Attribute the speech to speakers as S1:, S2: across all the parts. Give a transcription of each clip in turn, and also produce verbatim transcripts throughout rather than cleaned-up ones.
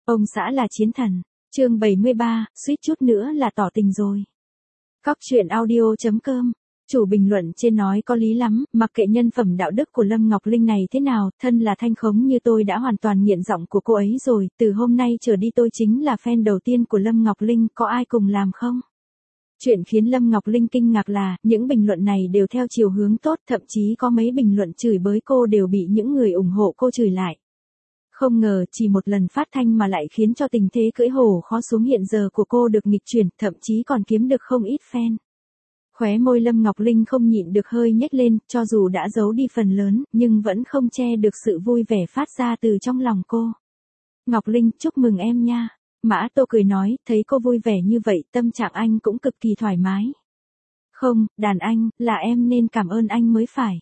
S1: Ông xã là chiến thần. Chương bảy mươi ba, suýt chút nữa là tỏ tình rồi. Cóc truyện audio chấm com. Chủ bình luận trên nói có lý lắm, mặc kệ nhân phẩm đạo đức của Lâm Ngọc Linh này thế nào, thân là thanh khống như tôi đã hoàn toàn nghiện giọng của cô ấy rồi, từ hôm nay trở đi tôi chính là fan đầu tiên của Lâm Ngọc Linh, có ai cùng làm không? Chuyện khiến Lâm Ngọc Linh kinh ngạc là, những bình luận này đều theo chiều hướng tốt, thậm chí có mấy bình luận chửi bới cô đều bị những người ủng hộ cô chửi lại. Không ngờ, chỉ một lần phát thanh mà lại khiến cho tình thế cưỡi hổ khó xuống hiện giờ của cô được nghịch chuyển, thậm chí còn kiếm được không ít fan. Khóe môi Lâm Ngọc Linh không nhịn được hơi nhếch lên, cho dù đã giấu đi phần lớn, nhưng vẫn không che được sự vui vẻ phát ra từ trong lòng cô. Ngọc Linh, chúc mừng em nha. Mã Tô cười nói, thấy cô vui vẻ như vậy, tâm trạng anh cũng cực kỳ thoải mái. Không, đàn anh, là em nên cảm ơn anh mới phải.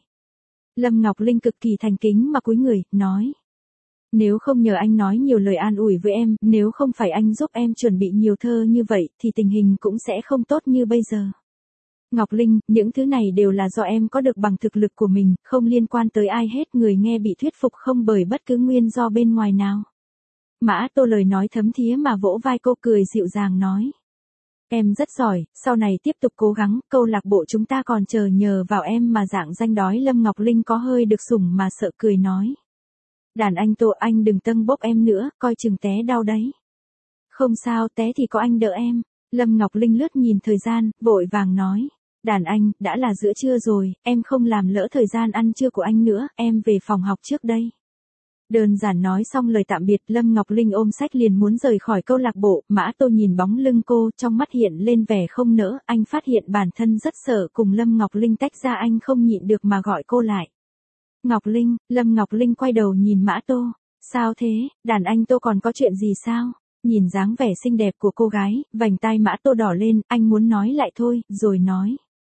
S1: Lâm Ngọc Linh cực kỳ thành kính mà cúi người, nói. Nếu không nhờ anh nói nhiều lời an ủi với em, nếu không phải anh giúp em chuẩn bị nhiều thơ như vậy, thì tình hình cũng sẽ không tốt như bây giờ. Ngọc Linh, những thứ này đều là do em có được bằng thực lực của mình, không liên quan tới ai hết, người nghe bị thuyết phục không bởi bất cứ nguyên do bên ngoài nào. Mã Tô lời nói thấm thía mà vỗ vai cô, cười dịu dàng nói. Em rất giỏi, sau này tiếp tục cố gắng, câu lạc bộ chúng ta còn chờ nhờ vào em mà dạng danh đói. Lâm Ngọc Linh có hơi được sủng mà sợ cười nói. Đàn anh Tô, anh đừng tâng bốc em nữa, coi chừng té đau đấy. Không sao, té thì có anh đỡ em. Lâm Ngọc Linh lướt nhìn thời gian, vội vàng nói. Đàn anh, đã là giữa trưa rồi, em không làm lỡ thời gian ăn trưa của anh nữa, em về phòng học trước đây. Đơn giản nói xong lời tạm biệt, Lâm Ngọc Linh ôm sách liền muốn rời khỏi câu lạc bộ. Mã Tô nhìn bóng lưng cô, trong mắt hiện lên vẻ không nỡ, anh phát hiện bản thân rất sợ cùng Lâm Ngọc Linh tách ra, anh không nhịn được mà gọi cô lại. Ngọc Linh, Lâm Ngọc Linh quay đầu nhìn Mã Tô. Sao thế, đàn anh Tô còn có chuyện gì sao? Nhìn dáng vẻ xinh đẹp của cô gái, vành tai Mã Tô đỏ lên, anh muốn nói lại thôi, rồi nói.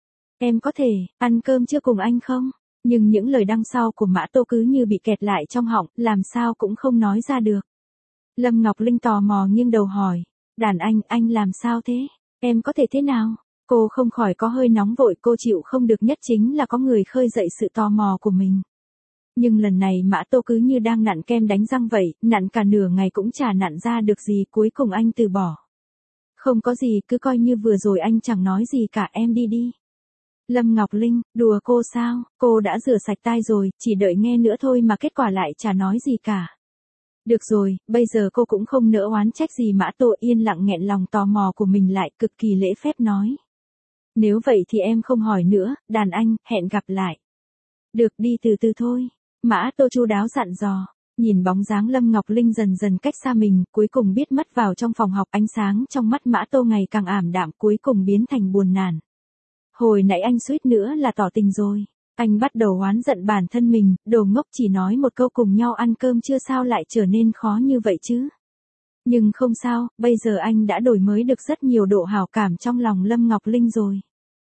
S1: Em có thể, ăn cơm chưa cùng anh không? Nhưng những lời đằng sau của Mã Tô cứ như bị kẹt lại trong họng, làm sao cũng không nói ra được. Lâm Ngọc Linh tò mò nghiêng đầu hỏi. Đàn anh, anh làm sao thế? Em có thể thế nào? Cô không khỏi có hơi nóng vội, cô chịu không được nhất chính là có người khơi dậy sự tò mò của mình. Nhưng lần này Mã Tô cứ như đang nặn kem đánh răng vậy, nặn cả nửa ngày cũng chả nặn ra được gì, cuối cùng anh từ bỏ. Không có gì, cứ coi như vừa rồi anh chẳng nói gì cả, em đi đi. Lâm Ngọc Linh, đùa cô sao, cô đã rửa sạch tai rồi, chỉ đợi nghe nữa thôi mà kết quả lại chả nói gì cả. Được rồi, bây giờ cô cũng không nỡ oán trách gì Mã Tô, yên lặng nghẹn lòng tò mò của mình lại, cực kỳ lễ phép nói. Nếu vậy thì em không hỏi nữa, đàn anh, hẹn gặp lại. Được, đi từ từ thôi. Mã Tô chu đáo dặn dò. Nhìn bóng dáng Lâm Ngọc Linh dần dần cách xa mình, cuối cùng biết mất vào trong phòng học, ánh sáng trong mắt Mã Tô ngày càng ảm đạm, cuối cùng biến thành buồn nản. Hồi nãy anh suýt nữa là tỏ tình rồi. Anh bắt đầu oán giận bản thân mình, đồ ngốc, chỉ nói một câu cùng nhau ăn cơm chưa sao lại trở nên khó như vậy chứ. Nhưng không sao, bây giờ anh đã đổi mới được rất nhiều độ hảo cảm trong lòng Lâm Ngọc Linh rồi.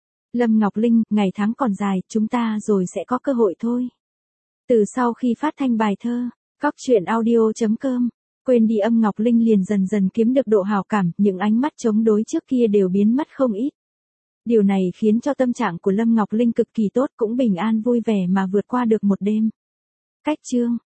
S1: Lâm Ngọc Linh, ngày tháng còn dài, chúng ta rồi sẽ có cơ hội thôi. Từ sau khi phát thanh bài thơ, cóc truyện audio chấm com, quên đi âm Ngọc Linh liền dần dần kiếm được độ hảo cảm, những ánh mắt chống đối trước kia đều biến mất không ít. Điều này khiến cho tâm trạng của Lâm Ngọc Linh cực kỳ tốt, cũng bình an vui vẻ mà vượt qua được một đêm. Cách chương